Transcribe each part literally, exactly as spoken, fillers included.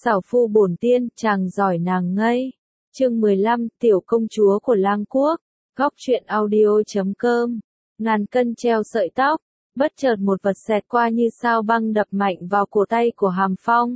Xảo phu bổn tiên, chàng giỏi nàng ngây. Chương mười lăm, tiểu công chúa của Lang Quốc. Góc truyện audio chấm com. Ngàn cân treo sợi tóc, bất chợt một vật xẹt qua như sao băng đập mạnh vào cổ tay của Hàm Phong.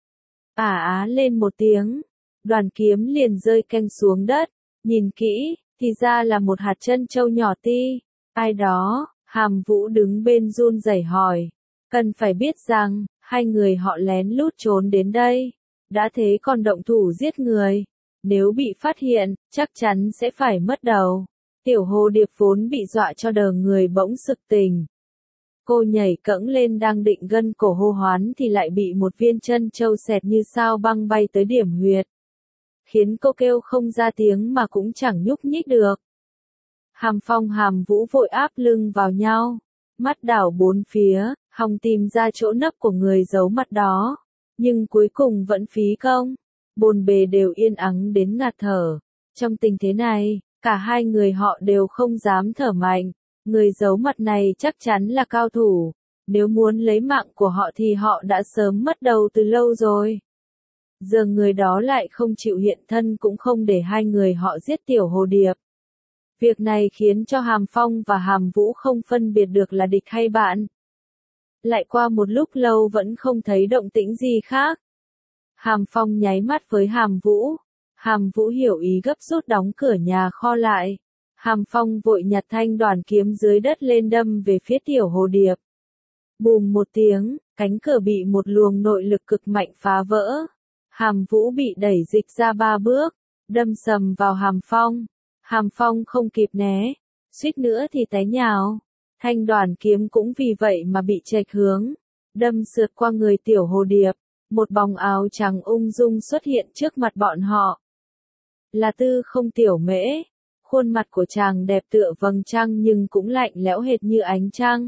Ả á lên một tiếng, đoàn kiếm liền rơi canh xuống đất, nhìn kỹ, thì ra là một hạt trân châu nhỏ ti. Ai đó? Hàm Vũ đứng bên run rẩy hỏi. Cần phải biết rằng, hai người họ lén lút trốn đến đây, đã thế còn động thủ giết người. Nếu bị phát hiện, chắc chắn sẽ phải mất đầu. Tiểu hồ điệp vốn bị dọa cho đờ người bỗng sực tỉnh. Cô nhảy cẫng lên đang định gân cổ hô hoán thì lại bị một viên trân châu xẹt như sao băng bay tới điểm huyệt. Khiến cô kêu không ra tiếng mà cũng chẳng nhúc nhích được. Hàm Phong Hàm Vũ vội áp lưng vào nhau, mắt đảo bốn phía, hòng tìm ra chỗ nấp của người giấu mặt đó. Nhưng cuối cùng vẫn phí công, bồn bề đều yên ắng đến ngạt thở. Trong tình thế này, cả hai người họ đều không dám thở mạnh. Người giấu mặt này chắc chắn là cao thủ. Nếu muốn lấy mạng của họ thì họ đã sớm mất đầu từ lâu rồi. Giờ người đó lại không chịu hiện thân cũng không để hai người họ giết tiểu hồ điệp. Việc này khiến cho Hàm Phong và Hàm Vũ không phân biệt được là địch hay bạn. Lại qua một lúc lâu vẫn không thấy động tĩnh gì khác. Hàm Phong nháy mắt với Hàm Vũ. Hàm Vũ hiểu ý gấp rút đóng cửa nhà kho lại. Hàm Phong vội nhặt thanh đoàn kiếm dưới đất lên đâm về phía tiểu hồ điệp. Bùm một tiếng, cánh cửa bị một luồng nội lực cực mạnh phá vỡ. Hàm Vũ bị đẩy dịch ra ba bước, đâm sầm vào Hàm Phong. Hàm Phong không kịp né, suýt nữa thì té nhào. Thanh đoàn kiếm cũng vì vậy mà bị chệch hướng, đâm sượt qua người tiểu hồ điệp. Một bóng áo trắng ung dung xuất hiện trước mặt bọn họ. Là Tư Không Tiểu Mễ. Khuôn mặt của chàng đẹp tựa vầng trăng nhưng cũng lạnh lẽo hệt như ánh trăng.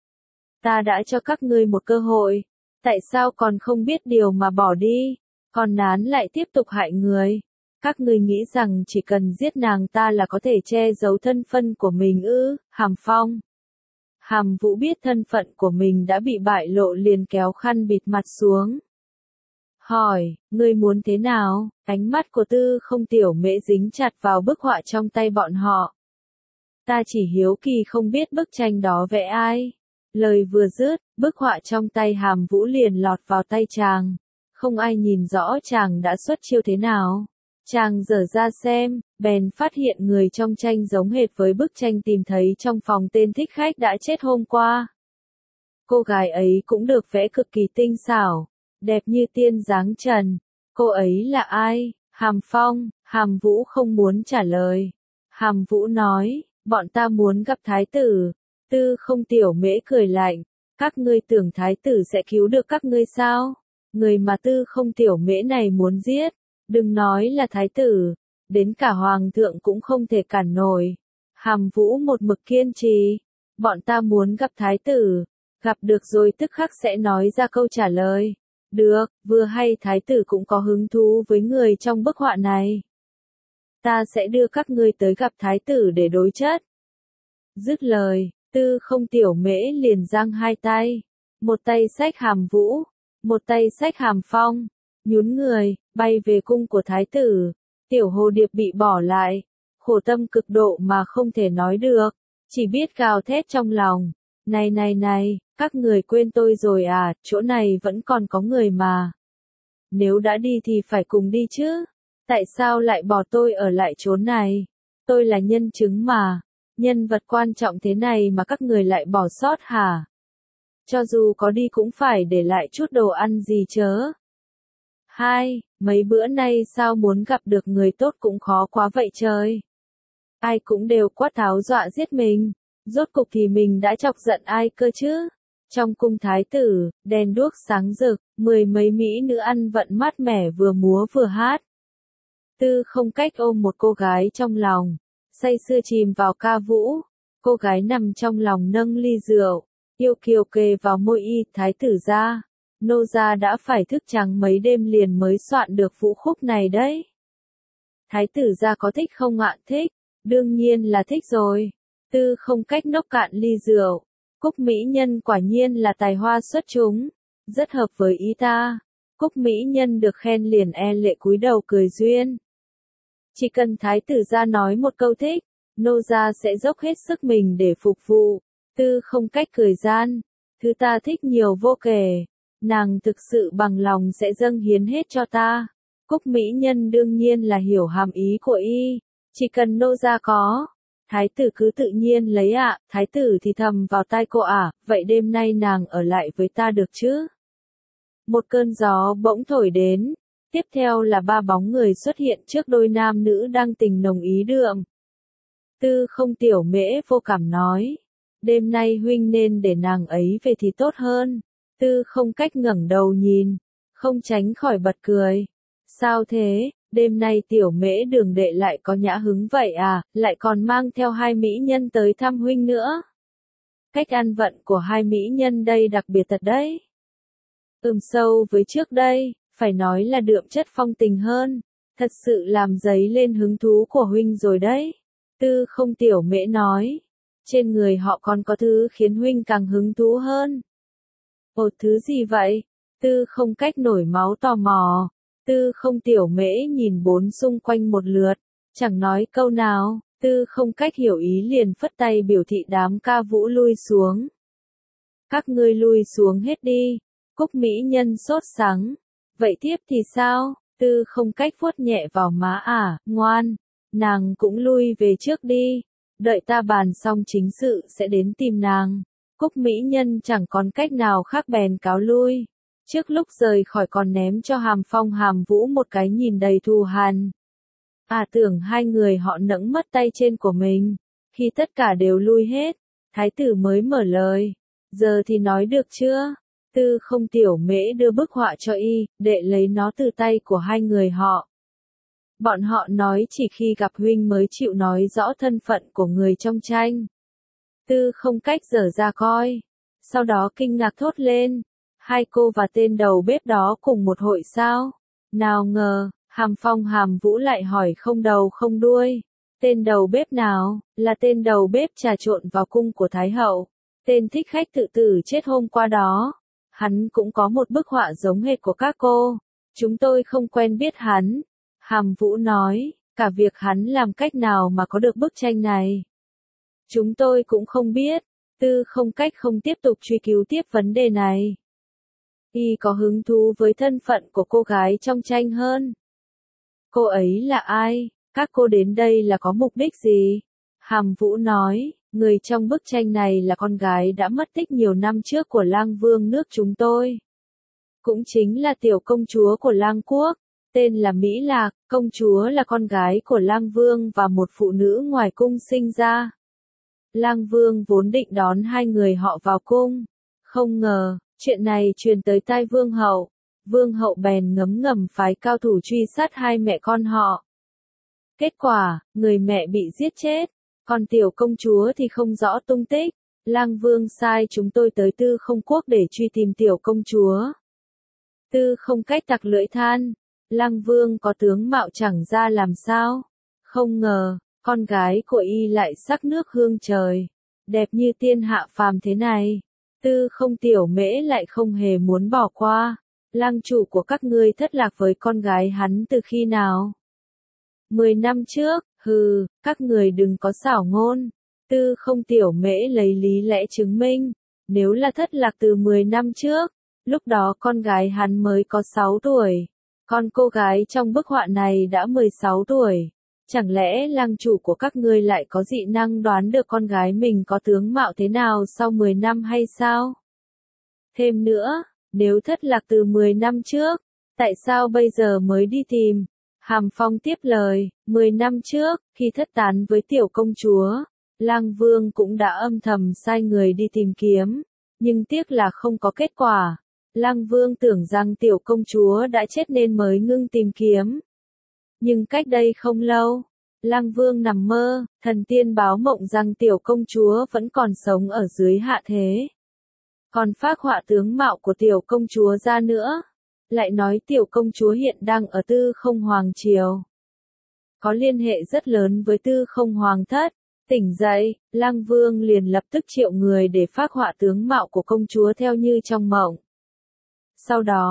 Ta đã cho các ngươi một cơ hội, tại sao còn không biết điều mà bỏ đi, còn nán lại tiếp tục hại người? Các ngươi nghĩ rằng chỉ cần giết nàng ta là có thể che giấu thân phận của mình ư? Hàm Phong. Hàm Vũ biết thân phận của mình đã bị bại lộ liền kéo khăn bịt mặt xuống. Hỏi, ngươi muốn thế nào? Ánh mắt của Tư Không Tiểu Mễ dính chặt vào bức họa trong tay bọn họ. Ta chỉ hiếu kỳ không biết bức tranh đó vẽ ai. Lời vừa dứt, bức họa trong tay Hàm Vũ liền lọt vào tay chàng. Không ai nhìn rõ chàng đã xuất chiêu thế nào. Chàng dở ra xem, bèn phát hiện người trong tranh giống hệt với bức tranh tìm thấy trong phòng tên thích khách đã chết hôm qua. Cô gái ấy cũng được vẽ cực kỳ tinh xảo, đẹp như tiên dáng trần. Cô ấy là ai? Hàm Phong. Hàm Vũ không muốn trả lời. Hàm Vũ nói, bọn ta muốn gặp thái tử. Tư Không Tiểu Mễ cười lạnh, các ngươi tưởng thái tử sẽ cứu được các ngươi sao? Người mà Tư Không Tiểu Mễ này muốn giết, đừng nói là thái tử, đến cả hoàng thượng cũng không thể cản nổi. Hàm Vũ một mực kiên trì, bọn ta muốn gặp thái tử, gặp được rồi tức khắc sẽ nói ra câu trả lời. Được, vừa hay thái tử cũng có hứng thú với người trong bức họa này. Ta sẽ đưa các ngươi tới gặp thái tử để đối chất. Dứt lời, Tư Không Tiểu Mễ liền giang hai tay, một tay xách Hàm Vũ, một tay xách Hàm Phong, nhún người, bay về cung của thái tử. Tiểu hồ điệp bị bỏ lại, khổ tâm cực độ mà không thể nói được, chỉ biết gào thét trong lòng. Này này này, các người quên tôi rồi à, chỗ này vẫn còn có người mà. Nếu đã đi thì phải cùng đi chứ, tại sao lại bỏ tôi ở lại chốn này? Tôi là nhân chứng mà, nhân vật quan trọng thế này mà các người lại bỏ sót hả? Cho dù có đi cũng phải để lại chút đồ ăn gì chớ. Hai, mấy bữa nay sao muốn gặp được người tốt cũng khó quá vậy trời. Ai cũng đều quát tháo dọa giết mình. Rốt cục thì mình đã chọc giận ai cơ chứ? Trong cung thái tử, đèn đuốc sáng rực, mười mấy mỹ nữ ăn vận mát mẻ vừa múa vừa hát. Tư Không Cách ôm một cô gái trong lòng, say sưa chìm vào ca vũ. Cô gái nằm trong lòng nâng ly rượu, yêu kiều kề vào môi y. Thái tử gia, nô gia đã phải thức trắng mấy đêm liền mới soạn được vũ khúc này đấy. Thái tử gia có thích không ạ? Thích, đương nhiên là thích rồi. Tư Không Cách nốc cạn ly rượu. Cúc mỹ nhân quả nhiên là tài hoa xuất chúng, rất hợp với ý ta. Cúc mỹ nhân được khen liền e lệ cúi đầu cười duyên. Chỉ cần thái tử ra nói một câu thích, nô gia sẽ dốc hết sức mình để phục vụ. Tư không cách cười gian, thứ ta thích nhiều vô kể, nàng thực sự bằng lòng sẽ dâng hiến hết cho ta. Cúc mỹ nhân đương nhiên là hiểu hàm ý của y, chỉ cần nô gia có, thái tử cứ tự nhiên lấy ạ. À. Thái tử thì thầm vào tai cô ả, à, vậy đêm nay nàng ở lại với ta được chứ? Một cơn gió bỗng thổi đến, tiếp theo là ba bóng người xuất hiện trước đôi nam nữ đang tình nồng ý đượm. Tư không tiểu mễ vô cảm nói, đêm nay huynh nên để nàng ấy về thì tốt hơn. Tư không cách ngẩng đầu nhìn, không tránh khỏi bật cười. Sao thế, đêm nay tiểu mễ đường đệ lại có nhã hứng vậy à, lại còn mang theo hai mỹ nhân tới thăm huynh nữa. Cách ăn vận của hai mỹ nhân đây đặc biệt thật đấy. Ừm sâu với trước đây, phải nói là đượm chất phong tình hơn, thật sự làm dấy lên hứng thú của huynh rồi đấy. Tư không tiểu mễ nói, trên người họ còn có thứ khiến huynh càng hứng thú hơn. Ồ, thứ gì vậy? Tư không cách nổi máu tò mò. Tư không tiểu mễ nhìn bốn xung quanh một lượt, chẳng nói câu nào. Tư không cách hiểu ý liền phất tay biểu thị đám ca vũ lui xuống. Các ngươi lui xuống hết đi. Cúc mỹ nhân sốt sắng. Vậy tiếp thì sao? Tư không cách vuốt nhẹ vào má ả, à, ngoan. Nàng cũng lui về trước đi. Đợi ta bàn xong chính sự sẽ đến tìm nàng. Cúc mỹ nhân chẳng còn cách nào khác bèn cáo lui. Trước lúc rời khỏi còn ném cho Hàm Phong Hàm Vũ một cái nhìn đầy thù hằn. À tưởng hai người họ nẫng mất tay trên của mình. Khi tất cả đều lui hết, thái tử mới mở lời. Giờ thì nói được chưa? Tư không tiểu mễ đưa bức họa cho y, đệ lấy nó từ tay của hai người họ. Bọn họ nói chỉ khi gặp huynh mới chịu nói rõ thân phận của người trong tranh. Tư không cách dở ra coi. Sau đó kinh ngạc thốt lên. Hai cô và tên đầu bếp đó cùng một hội sao? Nào ngờ, Hàm Phong Hàm Vũ lại hỏi không đầu không đuôi. Tên đầu bếp nào? Là tên đầu bếp trà trộn vào cung của Thái Hậu. Tên thích khách tự tử chết hôm qua đó. Hắn cũng có một bức họa giống hệt của các cô. Chúng tôi không quen biết hắn. Hàm Vũ nói, cả việc hắn làm cách nào mà có được bức tranh này. Chúng tôi cũng không biết. Tư không cách không tiếp tục truy cứu tiếp vấn đề này. Y có hứng thú với thân phận của cô gái trong tranh hơn. Cô ấy là ai? Các cô đến đây là có mục đích gì? Hàm Vũ nói, người trong bức tranh này là con gái đã mất tích nhiều năm trước của Lang Vương nước chúng tôi. Cũng chính là tiểu công chúa của Lang Quốc, tên là Mỹ Lạc, công chúa là con gái của Lang Vương và một phụ nữ ngoài cung sinh ra. Lang Vương vốn định đón hai người họ vào cung, không ngờ, chuyện này truyền tới tai Vương hậu. Vương hậu bèn ngấm ngầm phái cao thủ truy sát hai mẹ con họ. Kết quả, người mẹ bị giết chết, còn tiểu công chúa thì không rõ tung tích. Lang Vương sai chúng tôi tới Tư Không Quốc để truy tìm tiểu công chúa. Tư Không cách tặc lưỡi than, Lang Vương có tướng mạo chẳng ra làm sao. Không ngờ, con gái của y lại sắc nước hương trời, đẹp như tiên hạ phàm thế này. Tư Không tiểu mễ lại không hề muốn bỏ qua. Lang chủ của các ngươi thất lạc với con gái hắn từ khi nào? Mười năm trước, hừ, các người đừng có xảo ngôn. Tư Không tiểu mễ lấy lý lẽ chứng minh. Nếu là thất lạc từ mười năm trước, lúc đó con gái hắn mới có sáu tuổi. Còn cô gái trong bức họa này đã mười sáu tuổi. Chẳng lẽ lang chủ của các ngươi lại có dị năng đoán được con gái mình có tướng mạo thế nào sau mười năm hay sao? Thêm nữa, nếu thất lạc từ mười năm trước, tại sao bây giờ mới đi tìm? Hàm Phong tiếp lời, mười năm trước, khi thất tán với tiểu công chúa, Lang Vương cũng đã âm thầm sai người đi tìm kiếm, nhưng tiếc là không có kết quả. Lang Vương tưởng rằng tiểu công chúa đã chết nên mới ngưng tìm kiếm. Nhưng cách đây không lâu, Lang Vương nằm mơ, thần tiên báo mộng rằng tiểu công chúa vẫn còn sống ở dưới hạ thế. Còn phác họa tướng mạo của tiểu công chúa ra nữa, lại nói tiểu công chúa hiện đang ở Tư Không Hoàng Triều. Có liên hệ rất lớn với Tư Không Hoàng thất. Tỉnh dậy, Lang Vương liền lập tức triệu người để phác họa tướng mạo của công chúa theo như trong mộng. Sau đó,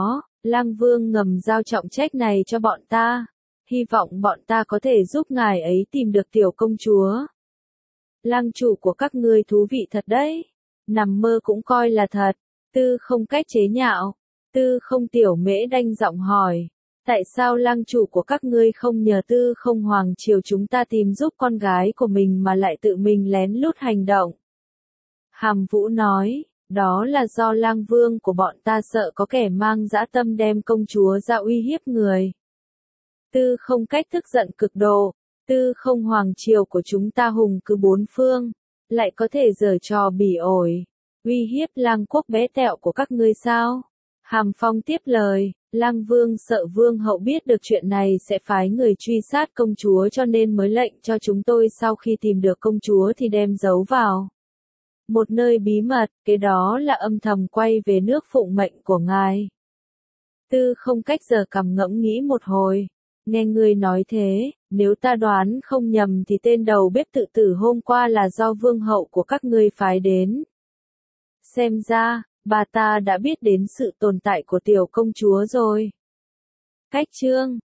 Lăng Vương ngầm giao trọng trách này cho bọn ta, hy vọng bọn ta có thể giúp ngài ấy tìm được tiểu công chúa. Lăng chủ của các ngươi thú vị thật đấy, nằm mơ cũng coi là thật. Tư Không Cách chế nhạo. Tư Không Tiểu Mễ đanh giọng hỏi, tại sao lăng chủ của các ngươi không nhờ Tư Không Hoàng triều chúng ta tìm giúp con gái của mình mà lại tự mình lén lút hành động? Hàm Vũ nói, đó là do Lang Vương của bọn ta sợ có kẻ mang dã tâm đem công chúa ra uy hiếp người. Tư Không Cách tức giận cực độ, Tư Không Hoàng triều của chúng ta hùng cứ bốn phương, lại có thể giở trò bỉ ổi, uy hiếp Lang quốc bé tẹo của các ngươi sao? Hàm Phong tiếp lời, Lang Vương sợ Vương hậu biết được chuyện này sẽ phái người truy sát công chúa cho nên mới lệnh cho chúng tôi sau khi tìm được công chúa thì đem giấu vào một nơi bí mật, cái đó là âm thầm quay về nước phụng mệnh của ngài. Tư Không Cách giờ cằm ngẫm nghĩ một hồi, nghe ngươi nói thế, nếu ta đoán không nhầm thì tên đầu bếp tự tử hôm qua là do vương hậu của các ngươi phái đến. Xem ra, bà ta đã biết đến sự tồn tại của tiểu công chúa rồi. Cách chương